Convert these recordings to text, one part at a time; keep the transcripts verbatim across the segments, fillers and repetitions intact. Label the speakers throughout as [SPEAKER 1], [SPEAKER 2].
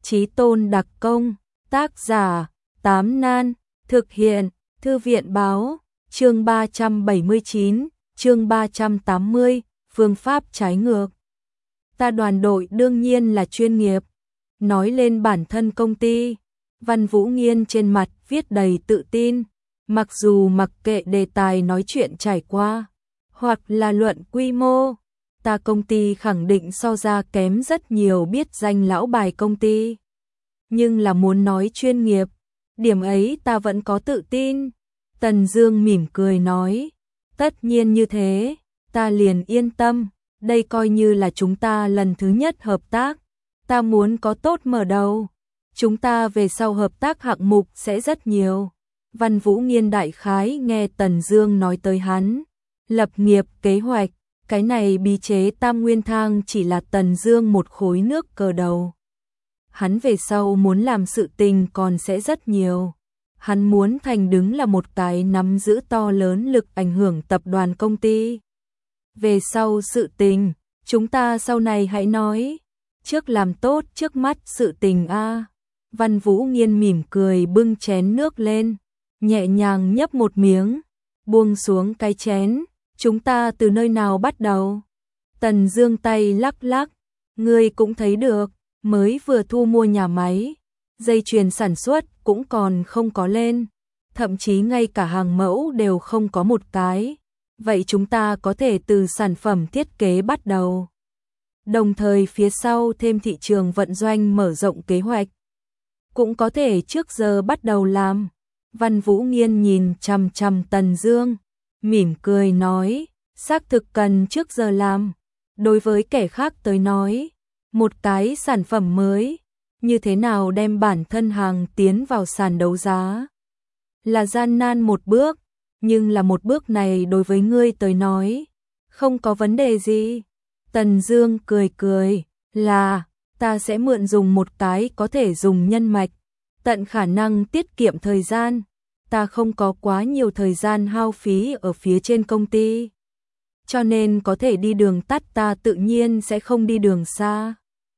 [SPEAKER 1] Chí Tôn đặc công, tác giả, Tám Nan, thực hiện, Thư viện báo, chương ba trăm bảy mươi chín, chương ba trăm tám mươi, phương pháp trái ngược. Ta đoàn đội đương nhiên là chuyên nghiệp. Nói lên bản thân công ty, Văn Vũ Nghiên trên mặt viết đầy tự tin, mặc dù mặc kệ đề tài nói chuyện trải qua, hoặc là luận quy mô, ta công ty khẳng định so ra kém rất nhiều biết danh lão bài công ty. Nhưng là muốn nói chuyên nghiệp, điểm ấy ta vẫn có tự tin. Tần Dương mỉm cười nói, tất nhiên như thế, ta liền yên tâm, đây coi như là chúng ta lần thứ nhất hợp tác, ta muốn có tốt mở đầu. Chúng ta về sau hợp tác hạng mục sẽ rất nhiều. Văn Vũ Nghiên đại khái nghe Tần Dương nói tới hắn lập nghiệp kế hoạch, cái này bí chế Tam Nguyên Thang chỉ là Tần Dương một khối nước cờ đầu. Hắn về sau muốn làm sự tình còn sẽ rất nhiều. Hắn muốn thành đứng là một cái nắm giữ to lớn lực ảnh hưởng tập đoàn công ty. Về sau sự tình, chúng ta sau này hãy nói, trước làm tốt trước mắt sự tình a. Văn Vũ Nghiên mỉm cười bưng chén nước lên, nhẹ nhàng nhấp một miếng, buông xuống cái chén, chúng ta từ nơi nào bắt đầu? Tần Dương tay lắc lắc, ngươi cũng thấy được, mới vừa thu mua nhà máy, dây chuyền sản xuất cũng còn không có lên, thậm chí ngay cả hàng mẫu đều không có một cái. Vậy chúng ta có thể từ sản phẩm thiết kế bắt đầu. Đồng thời phía sau thêm thị trường vận doanh mở rộng kế hoạch. Cũng có thể trước giờ bắt đầu làm. Văn Vũ Nghiên nhìn chằm chằm Tần Dương, mỉm cười nói, xác thực cần trước giờ làm. Đối với kẻ khác tới nói, một cái sản phẩm mới, như thế nào đem bản thân hàng tiến vào sàn đấu giá, là gian nan một bước, nhưng là một bước này đối với ngươi tới nói, không có vấn đề gì. Tần Dương cười cười, là, ta sẽ mượn dùng một cái có thể dùng nhân mạch, tận khả năng tiết kiệm thời gian, ta không có quá nhiều thời gian hao phí ở phía trên công ty. Cho nên có thể đi đường tắt ta tự nhiên sẽ không đi đường xa.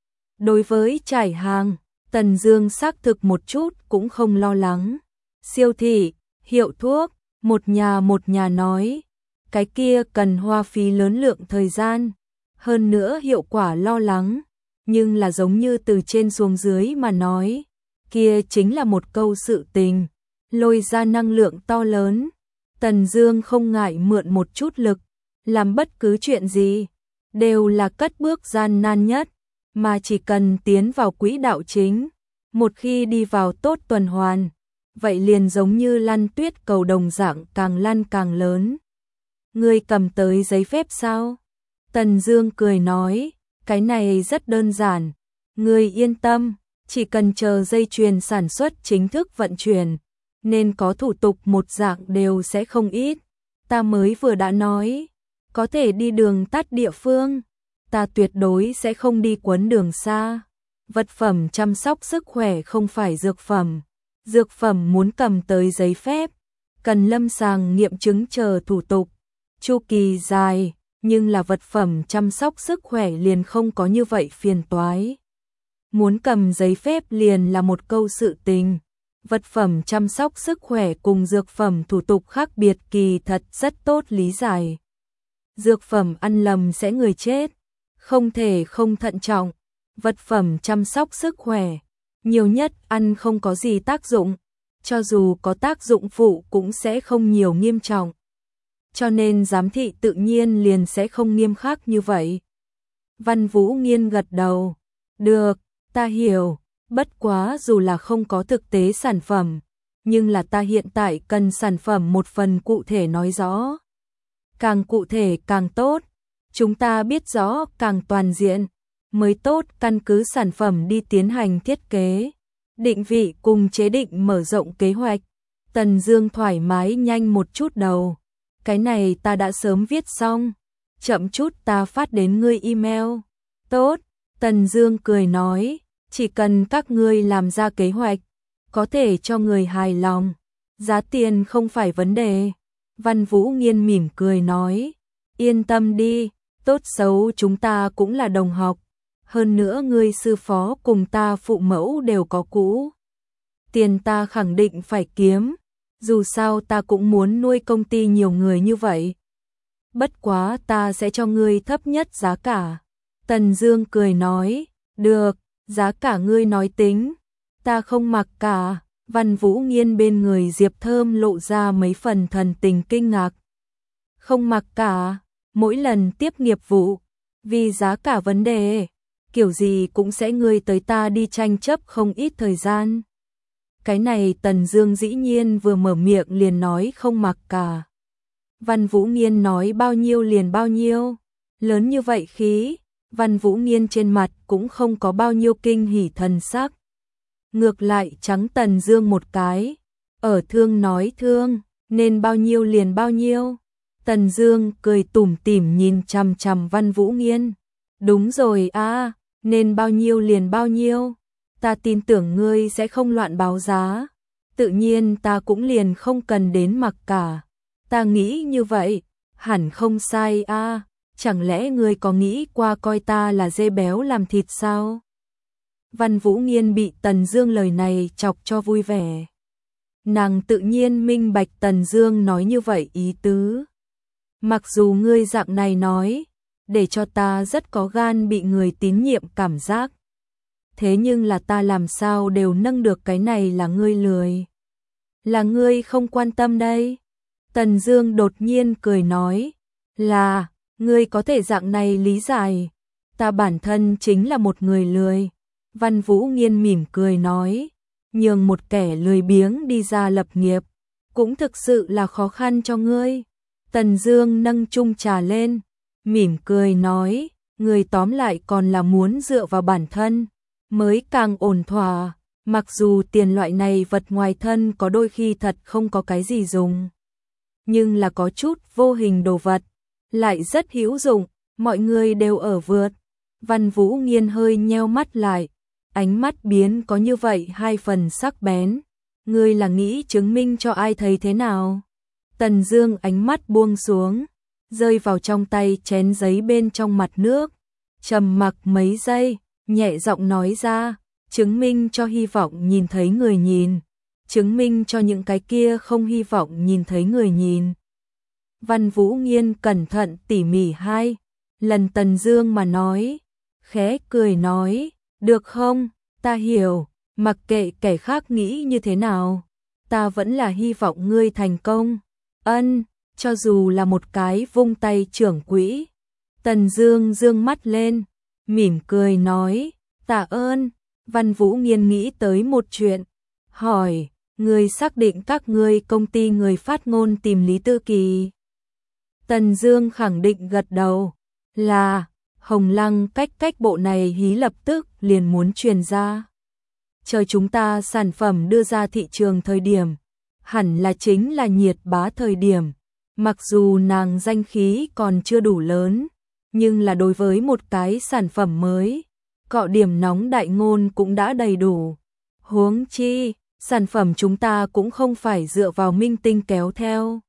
[SPEAKER 1] Đối với trải hàng, Tần Dương xác thực một chút cũng không lo lắng. Siêu thị, hiệu thuốc, một nhà một nhà nói, cái kia cần hoa phí lớn lượng thời gian, hơn nữa hiệu quả lo lắng, nhưng là giống như từ trên xuống dưới mà nói, kia chính là một câu sự tình, lôi ra năng lượng to lớn. Tần Dương không ngại mượn một chút lực, làm bất cứ chuyện gì, đều là cất bước gian nan nhất, mà chỉ cần tiến vào quỹ đạo chính, một khi đi vào tốt tuần hoàn, vậy liền giống như lăn tuyết cầu đồng dạng càng lăn càng lớn. Ngươi cầm tới giấy phép sao? Tần Dương cười nói, cái này rất đơn giản, ngươi yên tâm, chỉ cần chờ dây chuyền sản xuất chính thức vận chuyển, nên có thủ tục một dạng đều sẽ không ít. Ta mới vừa đã nói, có thể đi đường tắt địa phương, ta tuyệt đối sẽ không đi quấn đường xa. Vật phẩm chăm sóc sức khỏe không phải dược phẩm. Dược phẩm muốn cầm tới giấy phép, cần lâm sàng nghiệm chứng chờ thủ tục, chu kỳ dài, nhưng là vật phẩm chăm sóc sức khỏe liền không có như vậy phiền toái. Muốn cầm giấy phép liền là một câu sự tình. Vật phẩm chăm sóc sức khỏe cùng dược phẩm thủ tục khác biệt kỳ thật rất tốt lý giải. Dược phẩm ăn lầm sẽ người chết, không thể không thận trọng. Vật phẩm chăm sóc sức khỏe, nhiều nhất ăn không có gì tác dụng, cho dù có tác dụng phụ cũng sẽ không nhiều nghiêm trọng. Cho nên giám thị tự nhiên liền sẽ không nghiêm khắc như vậy. Văn Vũ Nghiên gật đầu, được, ta hiểu, bất quá dù là không có thực tế sản phẩm, nhưng là ta hiện tại cần sản phẩm một phần cụ thể nói rõ. Càng cụ thể càng tốt, chúng ta biết rõ càng toàn diện, mới tốt căn cứ sản phẩm đi tiến hành thiết kế, định vị cùng chế định mở rộng kế hoạch. Tần Dương thoải mái nhanh một chút đầu, cái này ta đã sớm viết xong, chậm chút ta phát đến ngươi email. Tốt, Tần Dương cười nói, chỉ cần các ngươi làm ra kế hoạch, có thể cho người hài lòng, giá tiền không phải vấn đề. Văn Vũ Nghiên mỉm cười nói, yên tâm đi, tốt xấu chúng ta cũng là đồng học, hơn nữa ngươi sư phó cùng ta phụ mẫu đều có cũ. Tiền ta khẳng định phải kiếm, dù sao ta cũng muốn nuôi công ty nhiều người như vậy. Bất quá ta sẽ cho ngươi thấp nhất giá cả. Tần Dương cười nói, được, giá cả ngươi nói tính, ta không mặc cả. Văn Vũ Nghiên bên người Diệp Thơm lộ ra mấy phần thần tình kinh ngạc. Không mặc cả, mỗi lần tiếp nghiệp vụ, vì giá cả vấn đề, kiểu gì cũng sẽ ngươi tới ta đi tranh chấp không ít thời gian. Cái này Tần Dương dĩ nhiên vừa mở miệng liền nói không mặc cả. Văn Vũ Nghiên nói bao nhiêu liền bao nhiêu, lớn như vậy khí, Văn Vũ Nghiên trên mặt cũng không có bao nhiêu kinh hỉ thần sắc. Ngược lại trắng Tần Dương một cái, ở thương nói thương, nên bao nhiêu liền bao nhiêu. Tần Dương cười tủm tỉm nhìn chằm chằm Văn Vũ Nghiên. Đúng rồi a, nên bao nhiêu liền bao nhiêu. Ta tin tưởng ngươi sẽ không loạn báo giá. Tự nhiên ta cũng liền không cần đến mặc cả. Ta nghĩ như vậy, hẳn không sai a, chẳng lẽ ngươi có nghĩ qua coi ta là dê béo làm thịt sao? Văn Vũ Nghiên bị Tần Dương lời này chọc cho vui vẻ. Nàng tự nhiên minh bạch Tần Dương nói như vậy ý tứ. Mặc dù ngươi dạng này nói, để cho ta rất có gan bị người tín nhiệm cảm giác. Thế nhưng là ta làm sao đều nâng được cái này là ngươi lười. Là ngươi không quan tâm đây. Tần Dương đột nhiên cười nói, là, ngươi có thể dạng này lý giải. Ta bản thân chính là một người lười. Văn Vũ Nghiên mỉm cười nói, nhường một kẻ lười biếng đi ra lập nghiệp, cũng thực sự là khó khăn cho ngươi. Tần Dương nâng chung trà lên, mỉm cười nói, người tóm lại còn là muốn dựa vào bản thân, mới càng ổn thỏa, mặc dù tiền loại này vật ngoài thân có đôi khi thật không có cái gì dùng. Nhưng là có chút vô hình đồ vật, lại rất hữu dụng, mọi người đều ở vượt. Văn Vũ Nghiên hơi nheo mắt lại, ánh mắt biến có như vậy hai phần sắc bén. Ngươi là nghĩ chứng minh cho ai thấy thế nào? Tần Dương ánh mắt buông xuống, rơi vào trong tay chén giấy bên trong mặt nước, trầm mặc mấy giây, nhẹ giọng nói ra, chứng minh cho hy vọng nhìn thấy người nhìn, chứng minh cho những cái kia không hy vọng nhìn thấy người nhìn. Văn Vũ Nghiên cẩn thận tỉ mỉ hai lần Tần Dương mà nói, khẽ cười nói, được không, ta hiểu, mặc kệ kẻ khác nghĩ như thế nào, ta vẫn là hy vọng ngươi thành công. Ân, cho dù là một cái vung tay trưởng quỹ. Tần Dương dương mắt lên, mỉm cười nói, tạ ơn. Văn Vũ Nghiên nghĩ tới một chuyện, hỏi, ngươi xác định các ngươi công ty người phát ngôn tìm Lý Tư Kỳ? Tần Dương khẳng định gật đầu, là, Hồng Lăng cách cách bộ này hí lập tức liền muốn truyền ra. Chờ chúng ta sản phẩm đưa ra thị trường thời điểm, hẳn là chính là nhiệt bá thời điểm, mặc dù nàng danh khí còn chưa đủ lớn, nhưng là đối với một cái sản phẩm mới, cọ điểm nóng đại ngôn cũng đã đầy đủ. Huống chi, sản phẩm chúng ta cũng không phải dựa vào minh tinh kéo theo,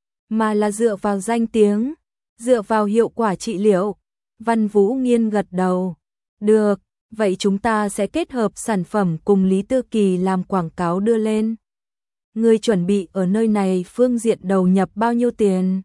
[SPEAKER 1] mà là dựa vào danh tiếng, dựa vào hiệu quả trị liệu. Văn Vũ Nghiên gật đầu, được, vậy chúng ta sẽ kết hợp sản phẩm cùng Lý Tư Kỳ làm quảng cáo đưa lên. Ngươi chuẩn bị ở nơi này phương diện đầu nhập bao nhiêu tiền?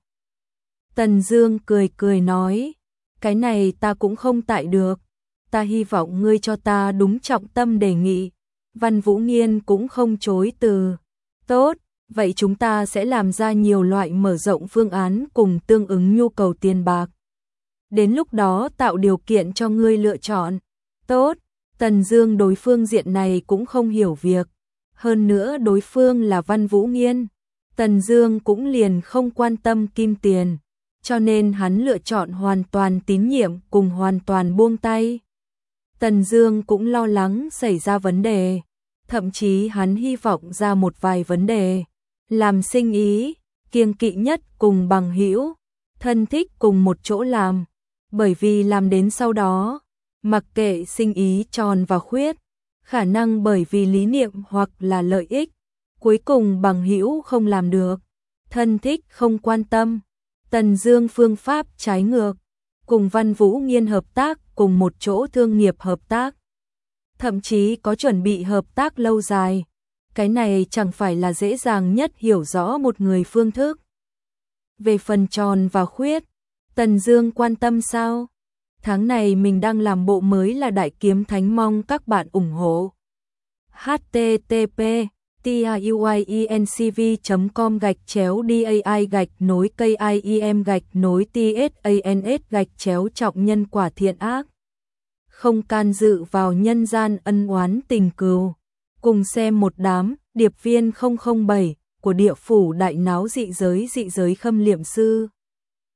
[SPEAKER 1] Tần Dương cười cười nói, cái này ta cũng không tại được, ta hy vọng ngươi cho ta đúng trọng tâm đề nghị. Văn Vũ Nghiên cũng không chối từ, tốt, vậy chúng ta sẽ làm ra nhiều loại mở rộng phương án cùng tương ứng nhu cầu tiền bạc. Đến lúc đó tạo điều kiện cho ngươi lựa chọn. Tốt, Tần Dương đối phương diện này cũng không hiểu việc. Hơn nữa đối phương là Văn Vũ Nghiên, Tần Dương cũng liền không quan tâm kim tiền, cho nên hắn lựa chọn hoàn toàn tín nhiệm cùng hoàn toàn buông tay. Tần Dương cũng lo lắng xảy ra vấn đề, thậm chí hắn hy vọng ra một vài vấn đề. Làm sinh ý, kiêng kỵ nhất cùng bằng hữu, thân thích cùng một chỗ làm, bởi vì làm đến sau đó, mặc kệ sinh ý tròn và khuyết, khả năng bởi vì lý niệm hoặc là lợi ích, cuối cùng bằng hữu không làm được, thân thích không quan tâm. Tần Dương phương pháp trái ngược, cùng Văn Vũ Nghiên hợp tác cùng một chỗ thương nghiệp hợp tác. Thậm chí có chuẩn bị hợp tác lâu dài. Cái này chẳng phải là dễ dàng nhất hiểu rõ một người phương thức. Về phần tròn và khuyết, Tần Dương quan tâm sao? Tháng này mình đang làm bộ mới là Đại Kiếm Thánh, mong các bạn ủng hộ. h t t p tuyiencv chấm com gạch chéo dai gạch nối kim gạch nối tsans gạch chéo trọng nhân quả thiện ác. Không can dự vào nhân gian ân oán tình cừu. Cùng xem một đám điệp viên không không bảy của địa phủ đại náo dị giới dị giới Khâm Liệm Sư.